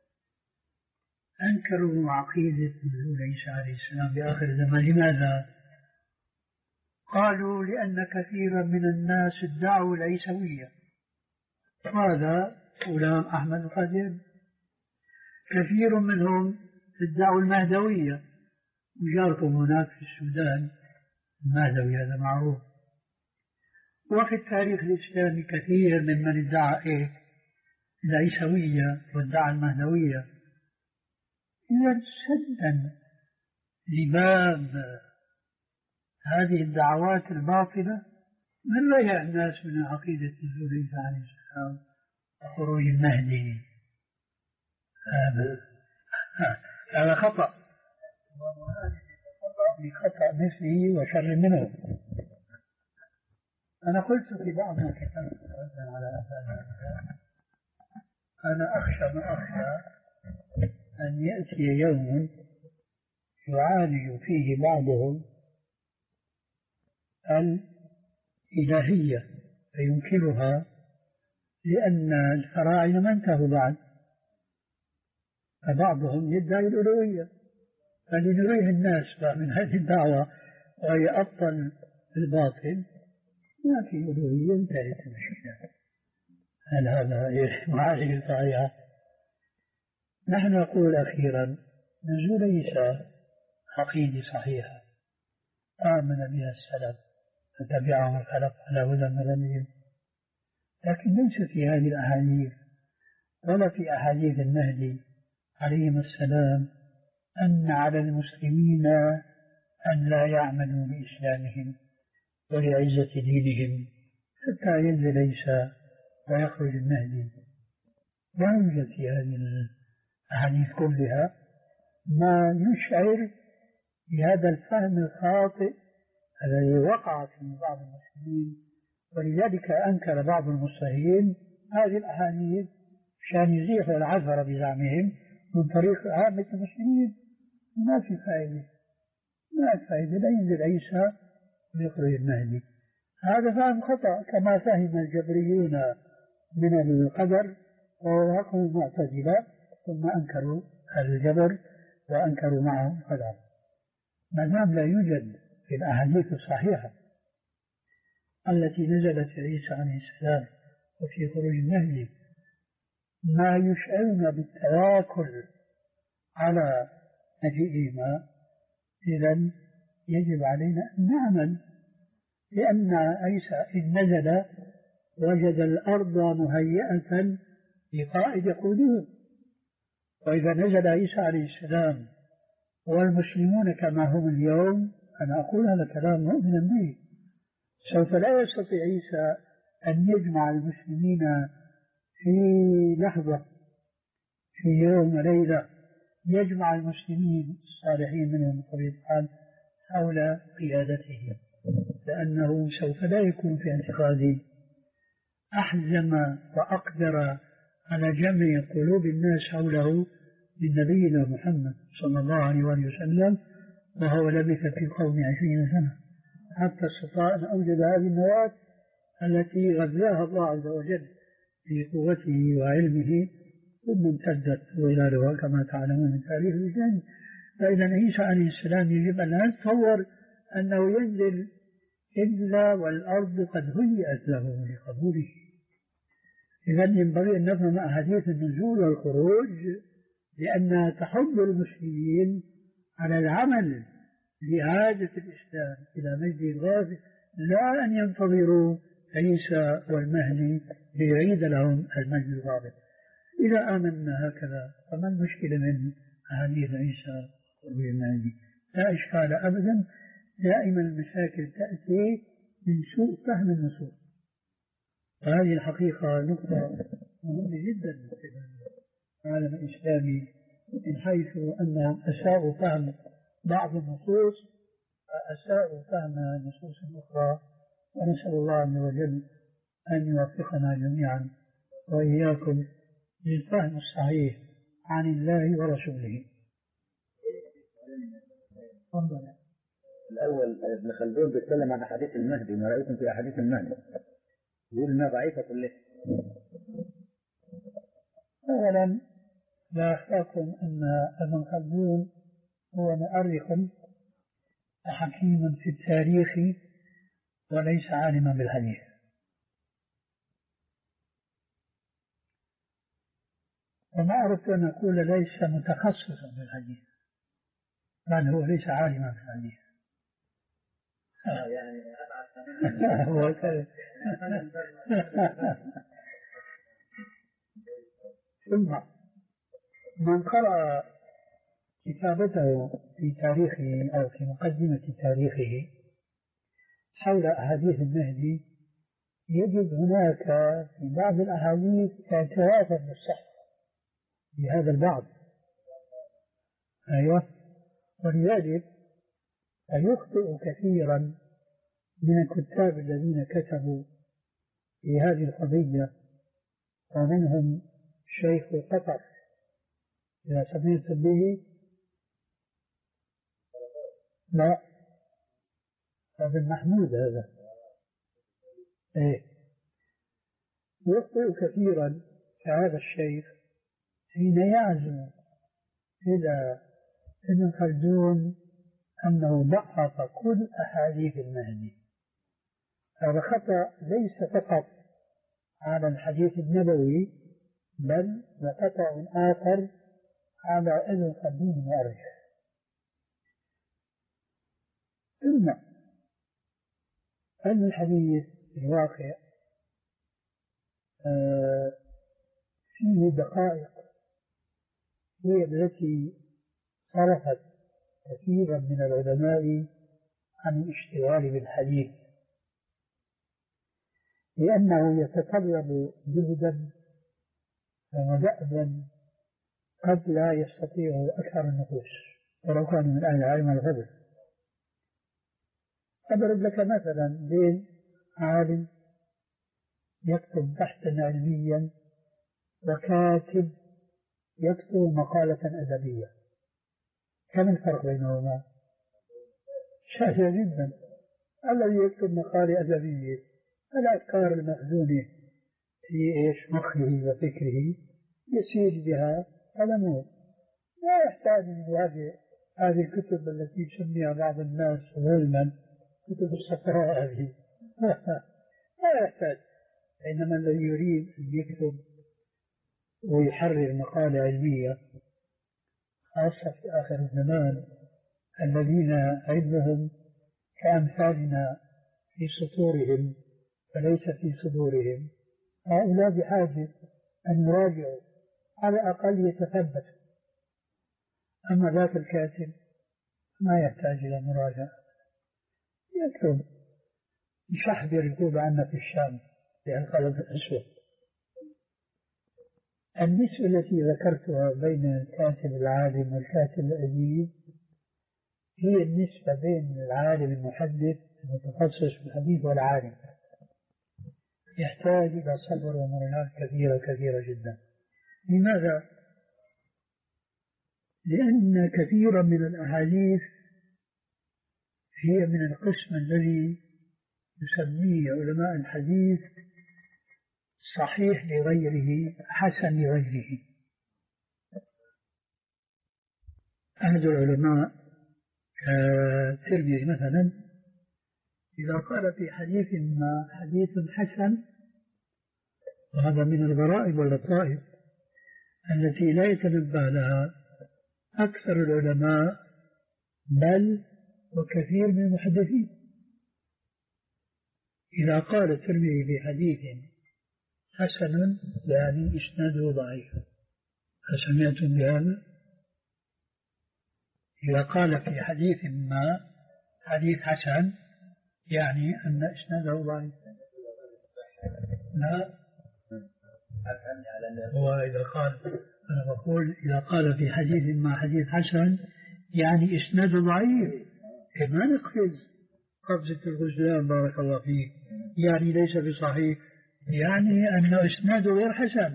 أنكروا عقيدة نزول عيسى عليه السلام بآخر الزمان. لماذا؟ قالوا لأن كثيرا من الناس ادعوا العيسوية، هذا غلام أحمد القادري. كثير منهم ادعوا المهدوية، وجاركم هناك في السودان المهدوي هذا معروف. وفي التاريخ الإسلامي كثير ممن ادعى إيه؟ العيسوية وادعى المهدوية. إذا سدا لباب هذه الدعوات الباطلة من رجع الناس من عقيدة نزول عيسى عليه السلام وخروج المهدي. هذا هذا خطأ، بخطأ مثله وشر منه. أنا قلت في بعض ما كتبت على هذا، أنا أخشى ما أخشى أن يأتي يوم يعالج فيه بعضهم الإلهية فينكرها، لأن الفراعنة ما انتهوا بعد، فبعضهم يدعي الألوهية، فلنريه الناس من هذه الدعوة وهي أبطل الباطل ما في ألوهية، انتهت المشكلة. هل هذا معالجة صحيحة؟ نحن نقول أخيرا نزول عيسى عقيدة صحيحة آمن بها السلف فتبعهم الخلق على هدى من ربهم، لكن ليس في هذه الأحاديث ولا في أحاديث المهدي عليهم السلام أن على المسلمين أن لا يعملوا بإسلامهم ولعزة دينهم حتى ينزل عيسى ويخرج المهدي. لا يوجد في هذه الأحاديث كلها ما يشعر بهذا الفهم الخاطئ الذي وقع في بعض المسلمين، ولذلك أنكر بعض المصلحين هذه الأحاديث عشان يزيحوا العثرة بزعمهم من طريق عامة المسلمين. ما في فائدة، ما في فائدة، لا ينزل عيسى ويخرج المهدي. هذا فهم خطأ كما فهم الجبريون من القدر ووافقوا المعتزلة ثم أنكروا الجبر وأنكروا معه القدر. ما دام لا يوجد في الأحاديث الصحيحة التي نزلت في عيسى عليه السلام وفي خروج المهدي ما يشعرنا بالتواكل على مجيئهما، إذن يجب علينا أن نعمل، لأن عيسى إن نزل وجد الأرض مهيئة لقائد يقودهم، وإذا نزل عيسى عليه السلام والمسلمون كما هم اليوم، أنا أقول هذا كلام مؤمنا به، سوف لا يستطيع عيسى أن يجمع المسلمين في لحظة في يوم وليلة، يجمع المسلمين الصالحين منهم بطبيعة الحال حول قيادته، لأنه سوف لا يكون في اعتقادي أحزم وأقدر على جمع قلوب الناس حوله من نبينا محمد صلى الله عليه وسلم، وهو لبث في القوم عشرين سنة حتى استطاع أن أوجد هذه النواة التي غذاها الله عز وجل في قوته وعلمه، ثم امتدت ظلالها كما تعلمون من تاريخ الإسلام. فإذا عيسى عليه السلام يجب أن لا نتصور أنه ينزل إلا والأرض قد هيئت له لقبوله. إذا ينبغي أن نفهم أحاديث النزول والخروج لأنها تحض المسلمين على العمل لإعادة الإسلام إلى مجده الغافل، لا أن ينتظروا عيسى والمهدي ليعيد لهم المجد الغافل. إذا آمنا هكذا فما المشكلة من أحاديث عيسى والمهدي؟ لا إشكال أبدا. دائما المشاكل تأتي من سوء فهم النصوص، وهذه الحقيقة نقطة مهمة جدا العالم الإسلامي من حيث أنهم أساءوا فهم بعض النصوص، أساءوا فهم نصوص أخرى، ونسأل الله عز وجل أن يوفقنا جميعا وإياكم للفهم الصحيح عن الله ورسوله. الأول ابن خلدون بيتكلم عن أحاديث المهدي، ما رأيكم في أحاديث المهدي؟ يقول إنها ضعيفة كلها. أولا لا أخفاكم أن ابن خلدون هو مؤرخ وحكيم في التاريخ وليس عالما بالحديث، وما أردت أن أقول ليس متخصصا بالحديث، بل هو ليس عالما بالحديث. يعني هو كذا. ثم من قرأ كتابته في تاريخه أو في مقدمة تاريخه حول أحاديث المهدي يجد هناك في بعض الأحاديث اعترافا بالصحة بهذا البعض. أيوة، ولذلك فيخطئ كثيرا من الكتاب الذين كتبوا في هذه القضية، ومنهم شيخ قطر إذا سمعت به. لا، ابن محمود هذا. إيه، يخطئ كثيرا كهذا الشيخ حين يعزم إلى ابن خلدون أنه ضعف كل أحاديث المهدي. هذا خطأ ليس فقط على الحديث النبوي، بل وخطأ آخر على ابن خلدون المؤرخ. ثم أن الحديث في الواقع آه فيه دقائق هي التي صرفت كثيرا من العلماء عن الاشتغال بالحديث، لأنه يتطلب جهدا ودأبا قد لا يستطيعه أكثر النفوس ولو كانوا من أهل العلم والفضل. أضرب لك مثلا بين عالم يكتب بحثا علميا وكاتب يكتب مقالة أدبية، كم الفرق بينهما؟ شاسع جدا. الذي يكتب مقالة أدبية الأفكار المخزونة في إيش مخه وفكره يسير بها قلمه، لا يحتاج إلى هذه الكتب التي يسميها بعض الناس ظلما كتب الصفراء هذه. لا يحتاج. إنما الذي يريد أن يكتب ويحرر مقالة علمية، خاصة في آخر الزمان الذين علمهم كأمثالنا في سطورهم فليس في صدورهم، هؤلاء بحاجة أن يراجعوا على الأقل يتثبتوا. أما ذاك الكاتب ما يحتاج إلى مراجعة، يكتب يشحذر يقول عنا في الشام في الخلط الأسود. النسبة التي ذكرتها بين الكاتب العالم والكاتب الأديب هي النسبة بين العالم المحدث المتخصص في الحديث والعالم، يحتاج إلى صبر ومرونات كثيرة كثيرة جدا. لماذا؟ لأن كثيرا من الأحاديث هي من القسم الذي يسميه علماء الحديث صحيح لغيره حسن لغيره. أحد العلماء كالترمذي مثلا إذا قال في حديث ما حديث حسن، وهذا من الغرائب واللطائف التي لا يتنبه لها أكثر العلماء بل وكثير من المحدثين. إذا قال الترمذي في حديث حسن يعني إسناده ضعيف، فسمعتم بهذا؟ إذا قال في حديث ما حديث حسن يعني أن إسناده ضعيف. لا، هو إذا قال أنا بقول إذا قال في حديث مع حديث حسن يعني إسناده ضعيف، ما نقفز قفزة الغزلان بارك الله فيك، يعني ليس بصحيح، يعني أن إسناده غير حسن،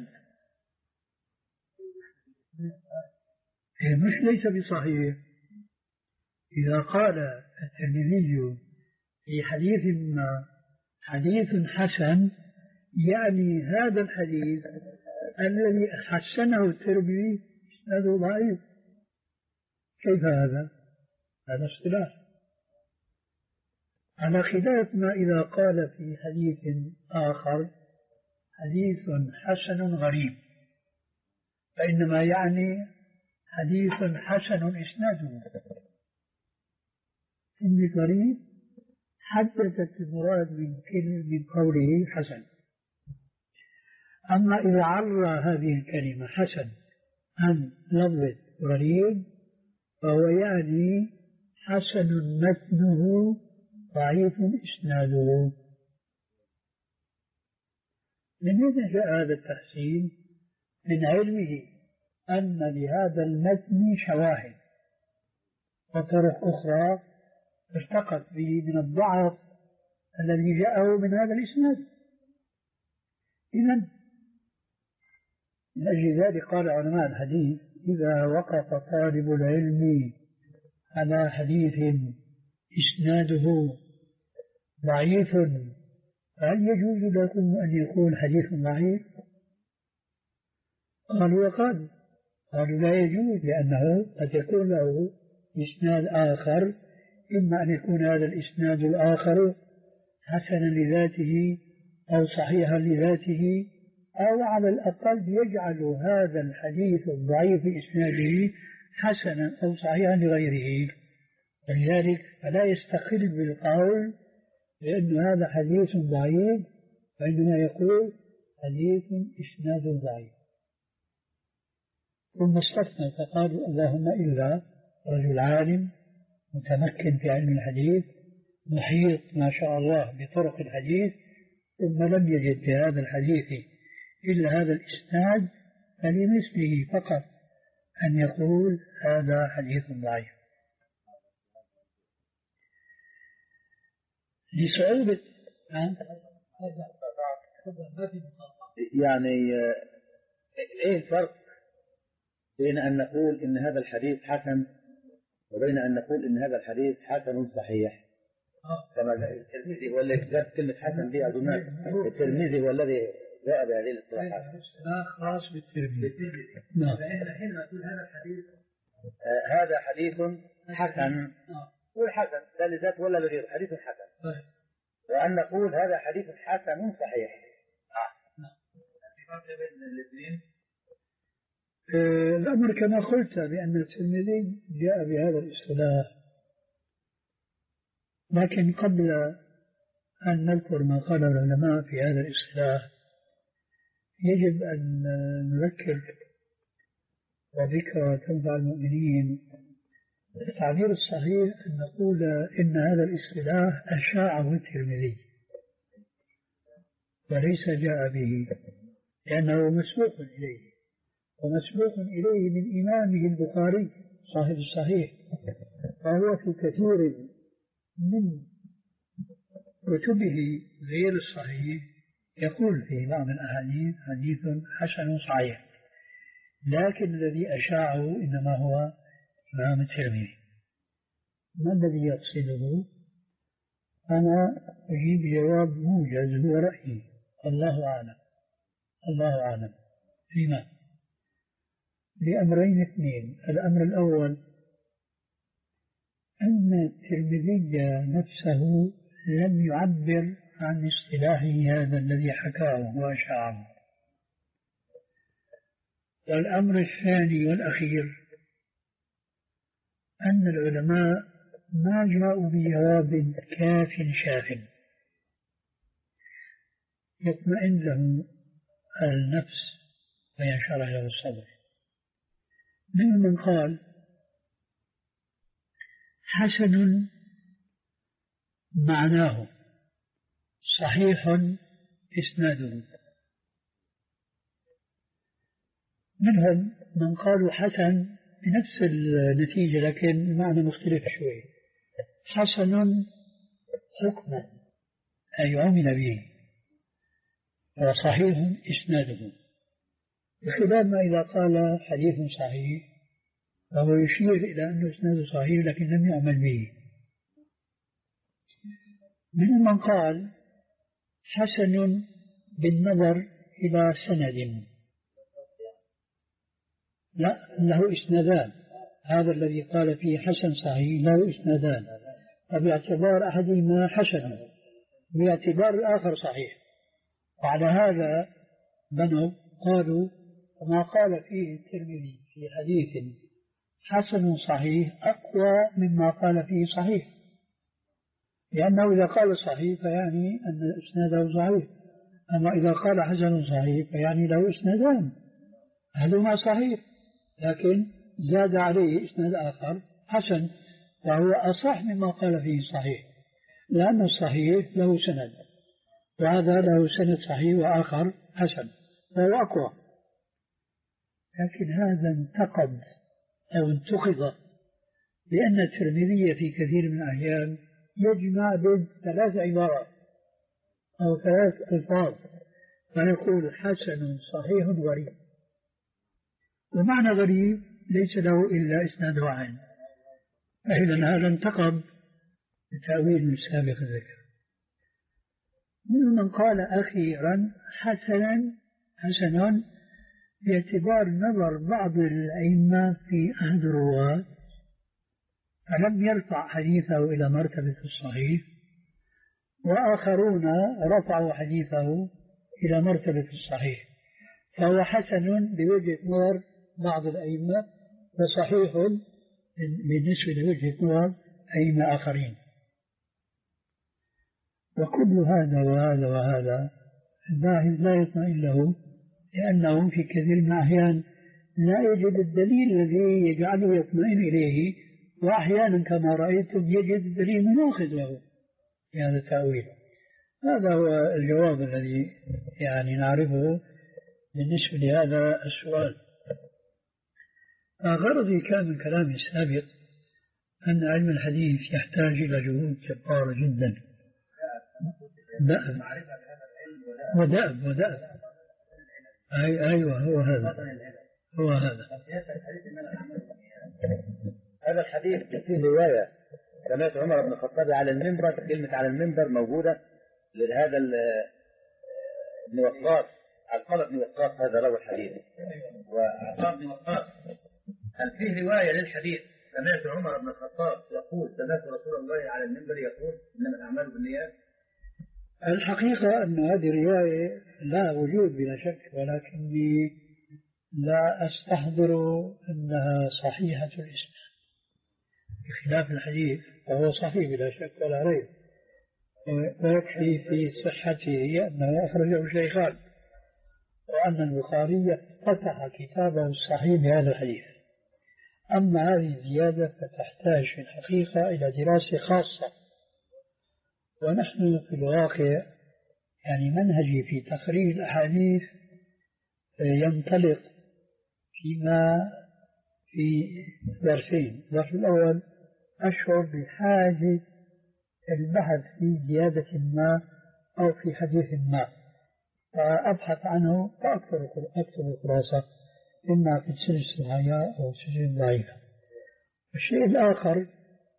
مش ليس بصحيح. إذا قال الترمذي في حديث ما حديث حسن يعني هذا الحديث الذي حسنه الترمذي إسناده ضعيف. كيف هذا؟ هذا اصطلاح، على خلاف ما إذا قال في حديث آخر حديث حسن غريب، فإنما يعني حديث حسن إسناده، إن غريب حدثت المراد من من قوله حسن. أما إذا عرى هذه الكلمة حسن عن لفظة غريب فهو يعني حسن متنه ضعيف إسناده. من أين جاء هذا التحسين؟ من علمه أن لهذا المتن شواهد وطرق أخرى ارتقت به من الضعف الذي جاءه من هذا الإسناد. إذن من أجل ذلك قال علماء الحديث إذا وقف طالب العلم على حديث إسناده ضعيف هل يجوز لكم أن يكون حديث ضعيف؟ قالوا وقال قالوا لا يجوز، لأنه قد يكون له إسناد آخر، إما أن يكون هذا الإسناد الآخر حسنا لذاته أو صحيحا لذاته، أو على الأقل يجعل هذا الحديث الضعيف إسناده حسنا أو صحيحا لغيره. ولذلك فلا يستقل بالقول لأن هذا حديث ضعيف، وإنما يقول حديث إسناد ضعيف. ثم استثنى فقالوا اللهم إلا رجل عالم متمكن في علم الحديث محيط ما شاء الله بطرق الحديث ثم لم يجد في هذا الحديث إلا هذا الإسناد، فلمثله فقط أن يقول هذا حديث ضعيف لصعوبة. يعني ايه الفرق بين ان نقول ان هذا الحديث حسن وبين ان نقول ان هذا الحديث حسن صحيح؟ كما الترمذي هو الذي جاب كلمة حسن بها دونك، الترمذي هو الذي جاء بهذه الاصطلاحات. لا خاص بالترمذي. نعم. حين نقول هذا الحديث آه هذا حديث حسن، قول حسن لا لذات ولا لغير، حديث حسن. وأن نقول هذا حديث حسن صحيح. نعم. الفرق بين الاثنين الأمر كما قلت بأن الترمذي جاء بهذا الاصطلاح، لكن قبل أن نذكر ما قال العلماء في هذا الاصطلاح يجب أن نذكر وذكرى تنفع المؤمنين. التعبير الصحيح أن نقول إن هذا الاصطلاح أشاعه الترمذي وليس جاء به، لأنه مسبوق إليه، ومسبوق إليه من إمامه البخاري صاحب الصحيح، فهو في كثير من كتبه غير الصحيح يقول في بعض الأحاديث حديث حسن صحيح، لكن الذي أشاعه إنما هو إمام الترمذي. ما الذي يقصده؟ أنا أجيب جواب موجز هو رأيي، الله أعلم. الله أعلم فيما لأمرين اثنين. الأمر الأول أن الترمذي نفسه لم يعبر عن اصطلاحه هذا الذي حكاه وأشاعه. والأمر الثاني والأخير أن العلماء ما جاءوا بجواب كاف شاف يطمئن له النفس وينشرح له الصدر. منهم من قال حسن معناه صحيح إسناده، منهم من قالوا حسن بنفس النتيجة لكن المعنى مختلف شوي. حسن حكما أي عمل به، وصحيح إسناده، بخلاف ما إذا قال حديث صحيح فهو يشير إلى أنه إسناده صحيح لكن لم يعمل به. من من قال حسن بالنظر إلى سند، لا له إسنادان، هذا الذي قال فيه حسن صحيح له إسنادان، فباعتبار أحدهما حسن باعتبار الآخر صحيح، وعلى هذا بنوا قالوا ما قال فيه الترمذي في حديث حسن صحيح أقوى مما قال فيه صحيح، لأنه إذا قال صحيح فيعني أن إسناده صحيح، أما إذا قال حسن صحيح فيعني له إسنادان أحدهما صحيح لكن زاد عليه إسناد آخر حسن، وهو أصح مما قال فيه صحيح، لأن الصحيح له سند وهذا له سند صحيح وآخر حسن فهو أقوى. لكن هذا انتقد أو انتقد لأن الترمذي في كثير من الأحيان يجمع بين ثلاث عبارات أو ثلاث ألفاظ فيقول حسن صحيح غريب، ومعنى غريب ليس له إلا إسناد واحد، فإذا هذا انتقد بتأويل سابق الذكر. من قال أخيرا حسنا حسن باعتبار نظر بعض الأئمة في أحد الرواة فلم يرفع حديثه إلى مرتبة الصحيح، وآخرون رفعوا حديثه إلى مرتبة الصحيح، فهو حسن بوجهة نظر بعض الأئمة وصحيح بالنسبة لوجهة نظر أئمة آخرين. وكل هذا وهذا وهذا الباحث لا يطمئن له، لأنه في كثير من الأحيان لا يجد الدليل الذي يجعله يطمئن إليه، وأحيانا كما رأيتم يجد الدليل مناقض له في هذا التأويل. هذا هو الجواب الذي يعني نعرفه بالنسبة لهذا السؤال. غرضي كان من كلامي السابق أن علم الحديث يحتاج إلى جهود جبارة جدا، دأب ودأب ودأب أي أيوة هو هذا هو هذا هذا الحديث فيه رواية سمعت عمر بن الخطاب على المنبر، كلمة على المنبر موجودة لهذا ابن وقاص، علقمة بن وقاص هذا روى الحديث، وعطاء بن وقاص هل فيه رواية للحديث سمعت عمر بن الخطاب يقول سمعت رسول الله على المنبر يقول إنما الأعمال بالنيات؟ الحقيقة أن هذه رواية لا وجود بلا شك، ولكني لا أستحضر أنها صحيحة الإسناد، بخلاف الحديث فهو صحيح بلا شك ولا ريب، ويكفي في صحته أنه أخرجه الشيخان، وأن البخاري فتح كتابه الصحيح بهذا الحديث. أما هذه الزيادة فتحتاج في الحقيقة إلى دراسة خاصة، ونحن في الواقع يعني منهجي في تخريج الأحاديث ينطلق فيما في ظرفين. الظرف الأول أشعر بحاجة البحث في زيادة ما أو في حديث ما فأبحث عنه فأكثر أكثر الخلاصة إما في السلسلة الصحيحة أو السلسلة الضعيفة. الشيء الآخر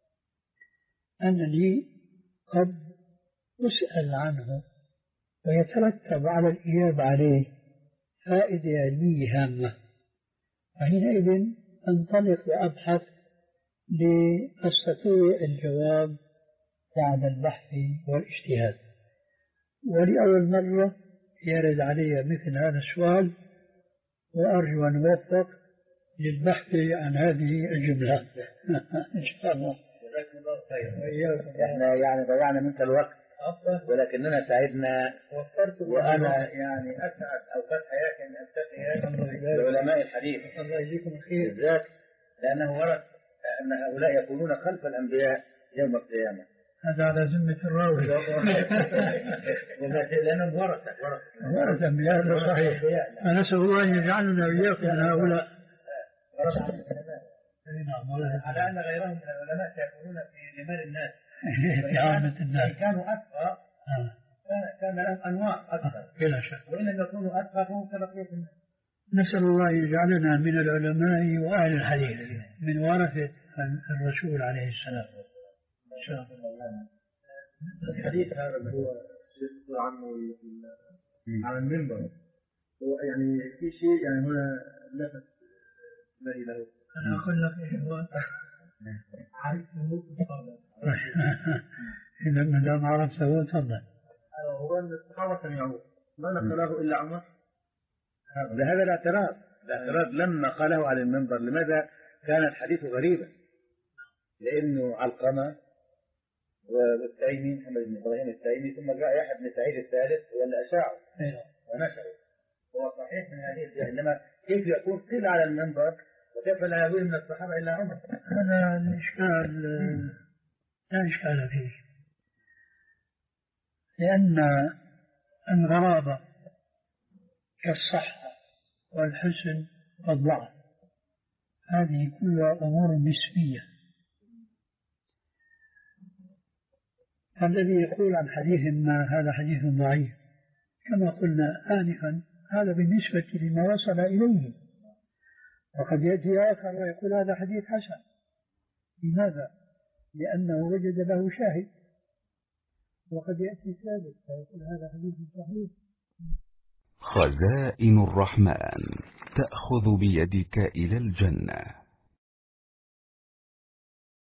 أنني قد أسأل عنه ويترتب على الإجابة عليه فائدة علمية هامة، وحينئذ أنطلق وأبحث لأستطيع الجواب بعد البحث والاجتهاد. ولأول مرة يرد علي مثل هذا السؤال، وأرجو أن أوفق للبحث عن هذه الجملة إن شاء الله. احنا يعني ضيعنا منك الوقت ولكننا سعدنا، وأنا يعني أسعد أوقات حياتي أن ألتقي بعلماء الحديث الله يجزيكم الخير بالذات، لأنه ورد أن هؤلاء يكونون خلف الأنبياء يوم القيامة. هذا على ذمة الراوي. لأنه ورثة ورثة ورثة من هذا صحيح. فنسأل الله أن يجعلنا وإياكم من هؤلاء. على أن غيرهم من العلماء سيكونون في جمال الناس في عامة الناس. كانوا أكثر كان لهم أنواع أكثر بلا شك. وإن لم يكونوا أكثر فهم كبقية الناس. نسأل الله يجعلنا من العلماء وأهل الحديث من ورثة الرسول عليه السلام. إن شاء الله. الحديث هذا اللي هو يذكر عنه على المنبر هو يعني في شيء يعني هنا لفت انتباهي له. أنا أقول لك إيش هو عرفته تفضل. إذا ما دام عرفته تفضل. هو أن الصحابة سمعوه ما نقله إلا عمر. هذا الاعتراض الاعتراض لما قاله على المنبر. لماذا كان الحديث غريبا؟ لأنه علقمة والتيمي محمد بن إبراهيم التيمي ثم جاء يحيى بن سعيد الثالث واللي أشاعه ونشره. هو صحيح من هذه الجهة، إنما كيف يكون قيل على المنبر وكيف لا يروي من الصحابة إلا عمر؟ هذا الإشكال لا إشكال فيه، لأن الغرابة كالصحة والحسن والضعف هذه كلها أمور نسبية. الذي يقول عن حديث ما هذا حديث ضعيف كما قلنا آنفا هذا بالنسبة لما وصل إليه، وقد يأتي آخر ويقول هذا حديث حسن. لماذا؟ لأنه وجد له شاهد. وقد يأتي ثالث فيقول هذا حديث صحيح. خزائن الرحمن تأخذ بيدك إلى الجنة.